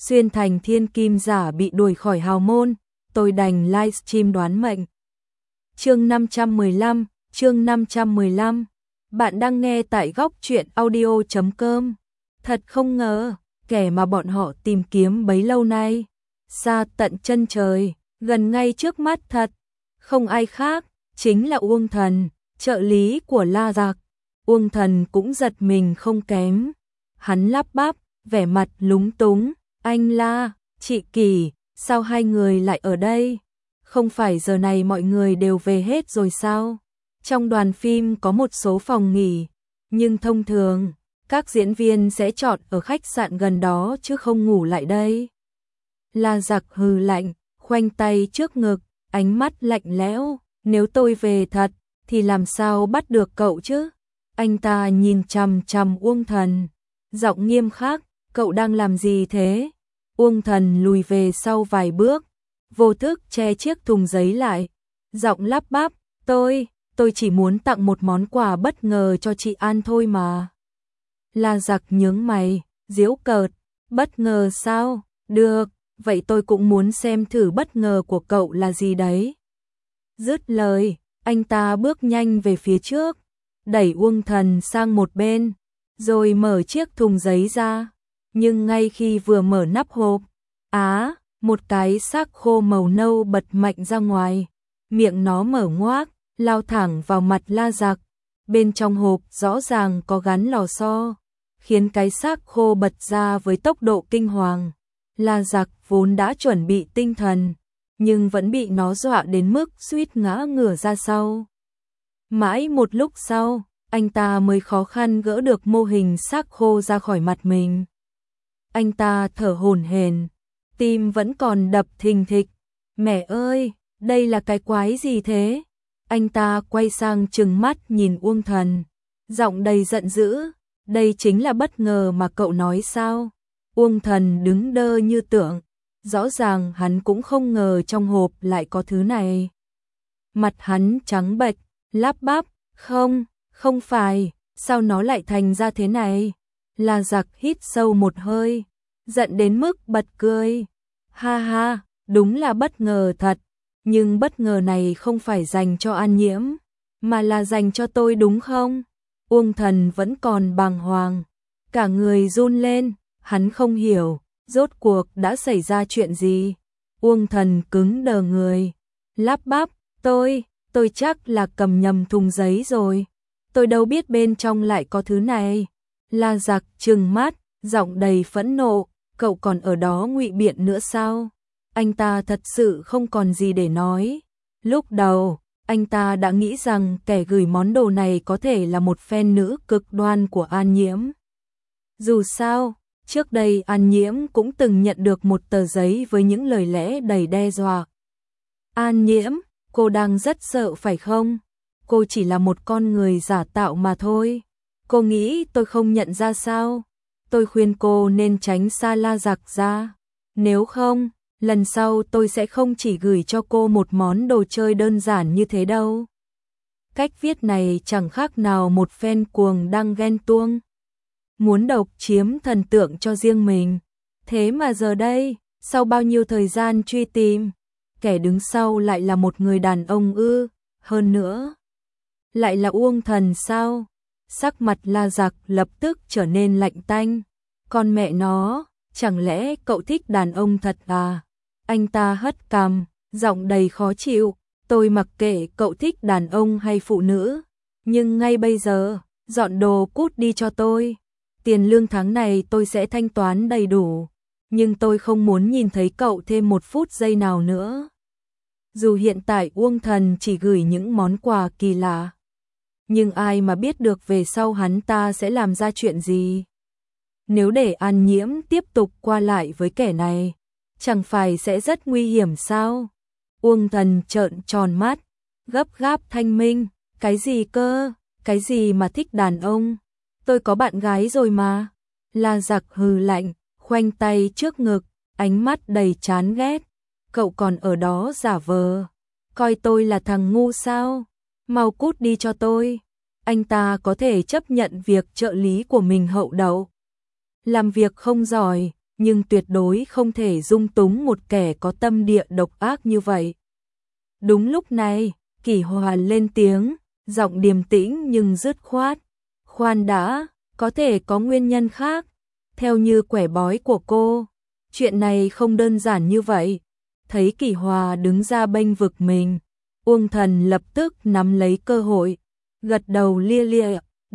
xuyên thành thiên kim giả bị đuổi khỏi hào môn, tôi đành livestream đoán mệnh. Chương 515, bạn đang nghe tại góc truyện audio.com. Thật không ngờ, kẻ mà bọn họ tìm kiếm bấy lâu nay, xa tận chân trời, gần ngay trước mắt thật, không ai khác, chính là Uông Thần, trợ lý của La Giặc. Uông Thần cũng giật mình không kém. Hắn lắp bắp, vẻ mặt lúng túng, anh La, chị Kỳ, sao hai người lại ở đây? Không phải giờ này mọi người đều về hết rồi sao? Trong đoàn phim có một số phòng nghỉ, nhưng thông thường, các diễn viên sẽ chọn ở khách sạn gần đó chứ không ngủ lại đây. La Giặc hừ lạnh, khoanh tay trước ngực, ánh mắt lạnh lẽo, nếu tôi về thật, thì làm sao bắt được cậu chứ? Anh ta nhìn chằm chằm Uông Thần, giọng nghiêm khắc, cậu đang làm gì thế? Uông Thần lùi về sau vài bước, vô thức che chiếc thùng giấy lại, giọng lắp bắp, tôi chỉ muốn tặng một món quà bất ngờ cho chị An thôi mà. La Giặc nhướng mày, giễu cợt, bất ngờ sao? Được, vậy tôi cũng muốn xem thử bất ngờ của cậu là gì đấy. Dứt lời, anh ta bước nhanh về phía trước, đẩy Uông Thần sang một bên, rồi mở chiếc thùng giấy ra. Nhưng ngay khi vừa mở nắp hộp, một cái xác khô màu nâu bật mạnh ra ngoài, miệng nó mở ngoác, lao thẳng vào mặt La Giặc. Bên trong hộp rõ ràng có gắn lò xo, khiến cái xác khô bật ra với tốc độ kinh hoàng. La Giặc vốn đã chuẩn bị tinh thần, nhưng vẫn bị nó dọa đến mức suýt ngã ngửa ra sau. Mãi một lúc sau, anh ta mới khó khăn gỡ được mô hình xác khô ra khỏi mặt mình. Anh ta thở hổn hển, tim vẫn còn đập thình thịch. Mẹ ơi, đây là cái quái gì thế? Anh ta quay sang trừng mắt nhìn Uông Thần, giọng đầy giận dữ, đây chính là bất ngờ mà cậu nói sao? Uông Thần đứng đơ như tượng, rõ ràng hắn cũng không ngờ trong hộp lại có thứ này. Mặt hắn trắng bệch, lắp bắp, không phải, sao nó lại thành ra thế này? La Giặc hít sâu một hơi, giận đến mức bật cười. Ha ha, đúng là bất ngờ thật, nhưng bất ngờ này không phải dành cho An Nhiễm, mà là dành cho tôi đúng không? Uông Thần vẫn còn bàng hoàng, cả người run lên, hắn không hiểu, rốt cuộc đã xảy ra chuyện gì. Uông Thần cứng đờ người, lắp bắp, tôi chắc là cầm nhầm thùng giấy rồi, tôi đâu biết bên trong lại có thứ này. La Giặc trừng mắt, giọng đầy phẫn nộ, cậu còn ở đó ngụy biện nữa sao? Anh ta thật sự không còn gì để nói. Lúc đầu, anh ta đã nghĩ rằng kẻ gửi món đồ này có thể là một fan nữ cực đoan của An Nhiễm. Dù sao, trước đây An Nhiễm cũng từng nhận được một tờ giấy với những lời lẽ đầy đe dọa. An Nhiễm, cô đang rất sợ phải không? Cô chỉ là một con người giả tạo mà thôi. Cô nghĩ tôi không nhận ra sao? Tôi khuyên cô nên tránh xa La Giặc ra. Nếu không, lần sau tôi sẽ không chỉ gửi cho cô một món đồ chơi đơn giản như thế đâu. Cách viết này chẳng khác nào một fan cuồng đang ghen tuông, muốn độc chiếm thần tượng cho riêng mình. Thế mà giờ đây, sau bao nhiêu thời gian truy tìm, kẻ đứng sau lại là một người đàn ông ư? Hơn nữa, lại là Uông Thần sao? Sắc mặt La Giặc lập tức trở nên lạnh tanh. Con mẹ nó, chẳng lẽ cậu thích đàn ông thật à? Anh ta hất cằm, giọng đầy khó chịu, tôi mặc kệ cậu thích đàn ông hay phụ nữ, nhưng ngay bây giờ, dọn đồ cút đi cho tôi. Tiền lương tháng này tôi sẽ thanh toán đầy đủ, nhưng tôi không muốn nhìn thấy cậu thêm một phút giây nào nữa. Dù hiện tại Uông Thần chỉ gửi những món quà kỳ lạ, nhưng ai mà biết được về sau hắn ta sẽ làm ra chuyện gì. Nếu để An Nhiễm tiếp tục qua lại với kẻ này, chẳng phải sẽ rất nguy hiểm sao? Uông Thần trợn tròn mắt, gấp gáp thanh minh, cái gì cơ? Cái gì mà thích đàn ông? Tôi có bạn gái rồi mà. La Giặc hừ lạnh, khoanh tay trước ngực, ánh mắt đầy chán ghét. Cậu còn ở đó giả vờ, coi tôi là thằng ngu sao? Mau cút đi cho tôi. Anh ta có thể chấp nhận việc trợ lý của mình hậu đậu, làm việc không giỏi, nhưng tuyệt đối không thể dung túng một kẻ có tâm địa độc ác như vậy. Đúng lúc này, Kỷ Hòa lên tiếng, giọng điềm tĩnh nhưng dứt khoát. Khoan đã, có thể có nguyên nhân khác. Theo như quẻ bói của cô, chuyện này không đơn giản như vậy. Thấy Kỷ Hòa đứng ra bênh vực mình, Uông Thần lập tức nắm lấy cơ hội, gật đầu lia lịa,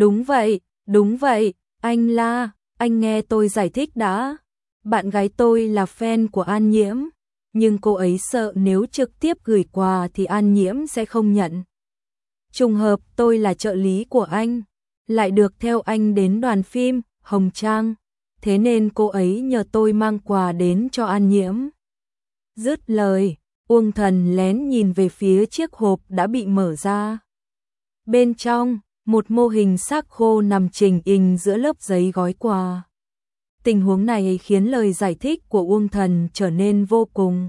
đúng vậy, anh La, anh nghe tôi giải thích đã. Bạn gái tôi là fan của An Nhiễm, nhưng cô ấy sợ nếu trực tiếp gửi quà thì An Nhiễm sẽ không nhận. Trùng hợp tôi là trợ lý của anh, lại được theo anh đến đoàn phim Hồng Trang, thế nên cô ấy nhờ tôi mang quà đến cho An Nhiễm. Dứt lời, Uông Thần lén nhìn về phía chiếc hộp đã bị mở ra. Bên trong, một mô hình xác khô nằm chình ình giữa lớp giấy gói quà. Tình huống này khiến lời giải thích của Uông Thần trở nên vô cùng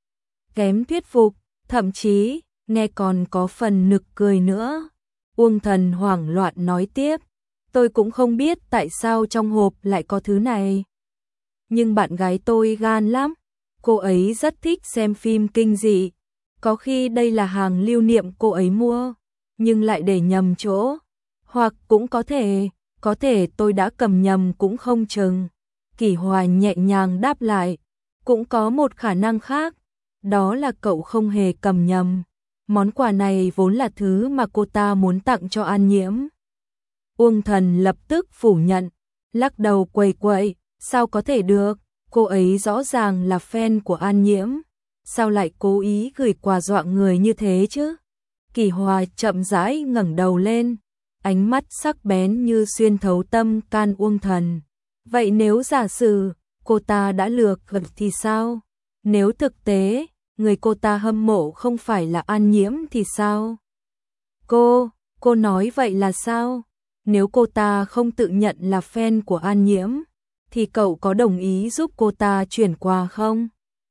kém thuyết phục, thậm chí nghe còn có phần nực cười nữa. Uông Thần hoảng loạn nói tiếp, tôi cũng không biết tại sao trong hộp lại có thứ này. Nhưng bạn gái tôi gan lắm, cô ấy rất thích xem phim kinh dị. Có khi đây là hàng lưu niệm cô ấy mua, nhưng lại để nhầm chỗ. Hoặc cũng có thể tôi đã cầm nhầm cũng không chừng. Kỷ Hòa nhẹ nhàng đáp lại, cũng có một khả năng khác, đó là cậu không hề cầm nhầm. Món quà này vốn là thứ mà cô ta muốn tặng cho An Nhiễm. Uông Thần lập tức phủ nhận, lắc đầu quầy quậy, sao có thể được, cô ấy rõ ràng là fan của An Nhiễm, sao lại cố ý gửi quà dọa người như thế chứ? Kỷ Hòa chậm rãi ngẩng đầu lên, ánh mắt sắc bén như xuyên thấu tâm can Uông Thần. Vậy nếu giả sử cô ta đã lừa gạt thì sao? Nếu thực tế người cô ta hâm mộ không phải là An Nhiễm thì sao? Cô nói vậy là sao? Nếu cô ta không tự nhận là fan của An Nhiễm, thì cậu có đồng ý giúp cô ta chuyển quà không?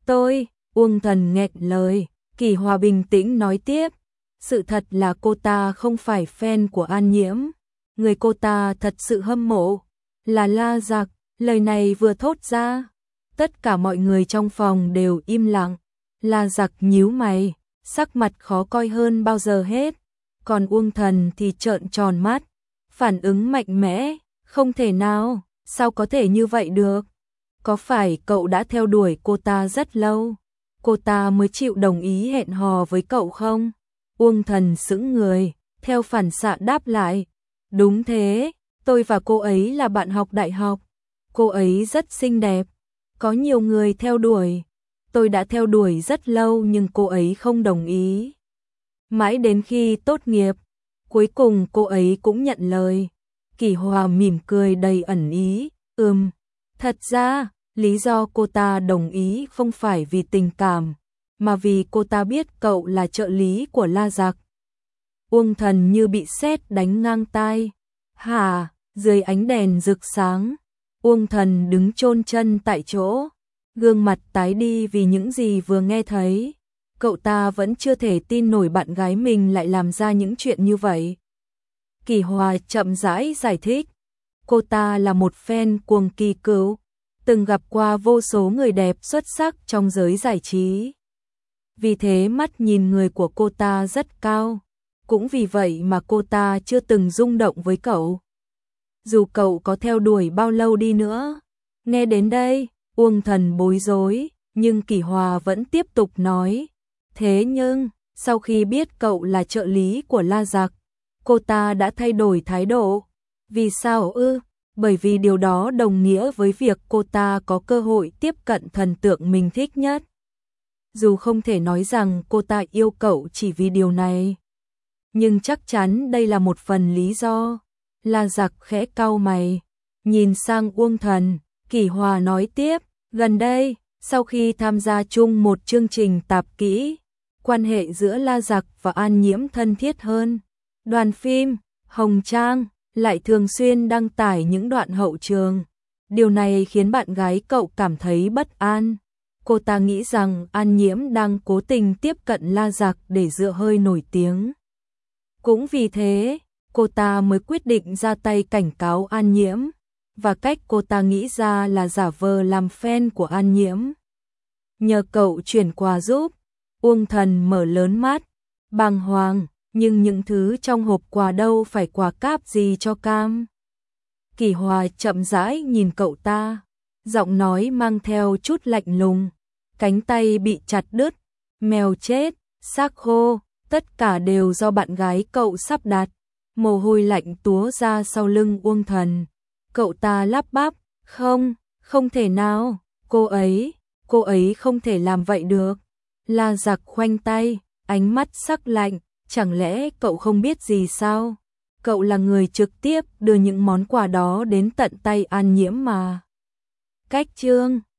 Uông Thần nghẹn lời, Kỷ Hòa bình tĩnh nói tiếp. Sự thật là cô ta không phải fan của An Nhiễm. Người cô ta thật sự hâm mộ là La Giặc. Lời này vừa thốt ra, tất cả mọi người trong phòng đều im lặng. La Giặc nhíu mày, sắc mặt khó coi hơn bao giờ hết. Còn Uông Thần thì trợn tròn mắt, phản ứng mạnh mẽ, không thể nào, sao có thể như vậy được? Có phải cậu đã theo đuổi cô ta rất lâu, cô ta mới chịu đồng ý hẹn hò với cậu không? Uông Thần sững người, theo phản xạ đáp lại, đúng thế, tôi và cô ấy là bạn học đại học, cô ấy rất xinh đẹp, có nhiều người theo đuổi, tôi đã theo đuổi rất lâu nhưng cô ấy không đồng ý. Mãi đến khi tốt nghiệp, cuối cùng cô ấy cũng nhận lời. Kỷ Hòa mỉm cười đầy ẩn ý, thật ra, lý do cô ta đồng ý không phải vì tình cảm, mà vì cô ta biết cậu là trợ lý của La Giặc. Uông Thần như bị sét đánh ngang tai. Hả? Dưới ánh đèn rực sáng, Uông Thần đứng chôn chân tại chỗ, gương mặt tái đi vì những gì vừa nghe thấy. Cậu ta vẫn chưa thể tin nổi bạn gái mình lại làm ra những chuyện như vậy. Kỷ Hòa chậm rãi giải thích, cô ta là một fan cuồng kỳ cựu, từng gặp qua vô số người đẹp xuất sắc trong giới giải trí. Vì thế mắt nhìn người của cô ta rất cao, cũng vì vậy mà cô ta chưa từng rung động với cậu. Dù cậu có theo đuổi bao lâu đi nữa. Nghe đến đây, Uông Thần bối rối, nhưng Kỷ Hòa vẫn tiếp tục nói. Thế nhưng, sau khi biết cậu là trợ lý của La Giặc, cô ta đã thay đổi thái độ. Vì sao ư? Bởi vì điều đó đồng nghĩa với việc cô ta có cơ hội tiếp cận thần tượng mình thích nhất. Dù không thể nói rằng cô ta yêu cậu chỉ vì điều này, nhưng chắc chắn đây là một phần lý do. La Giặc khẽ cau mày, nhìn sang Uông Thần. Kỷ Hòa nói tiếp, gần đây, sau khi tham gia chung một chương trình tạp kỹ, quan hệ giữa La Giặc và An Nhiễm thân thiết hơn. Đoàn phim Hồng Trang lại thường xuyên đăng tải những đoạn hậu trường. Điều này khiến bạn gái cậu cảm thấy bất an. Cô ta nghĩ rằng An Nhiễm đang cố tình tiếp cận La Giặc để dựa hơi nổi tiếng. Cũng vì thế, cô ta mới quyết định ra tay cảnh cáo An Nhiễm. và cách cô ta nghĩ ra là giả vờ làm fan của An Nhiễm. Nhờ cậu chuyển quà giúp, Uông Thần mở lớn mắt, bàng hoàng, nhưng những thứ trong hộp quà đâu phải quà cáp gì cho Cam. Kỳ Hòa chậm rãi nhìn cậu ta, giọng nói mang theo chút lạnh lùng, cánh tay bị chặt đứt, mèo chết, xác khô, tất cả đều do bạn gái cậu sắp đặt. Mồ hôi lạnh túa ra sau lưng Uông Thần. Cậu ta lắp bắp, không thể nào, cô ấy không thể làm vậy được. La Giặc khoanh tay, ánh mắt sắc lạnh, chẳng lẽ cậu không biết gì sao? Cậu là người trực tiếp đưa những món quà đó đến tận tay An Nhiễm mà. Cách chương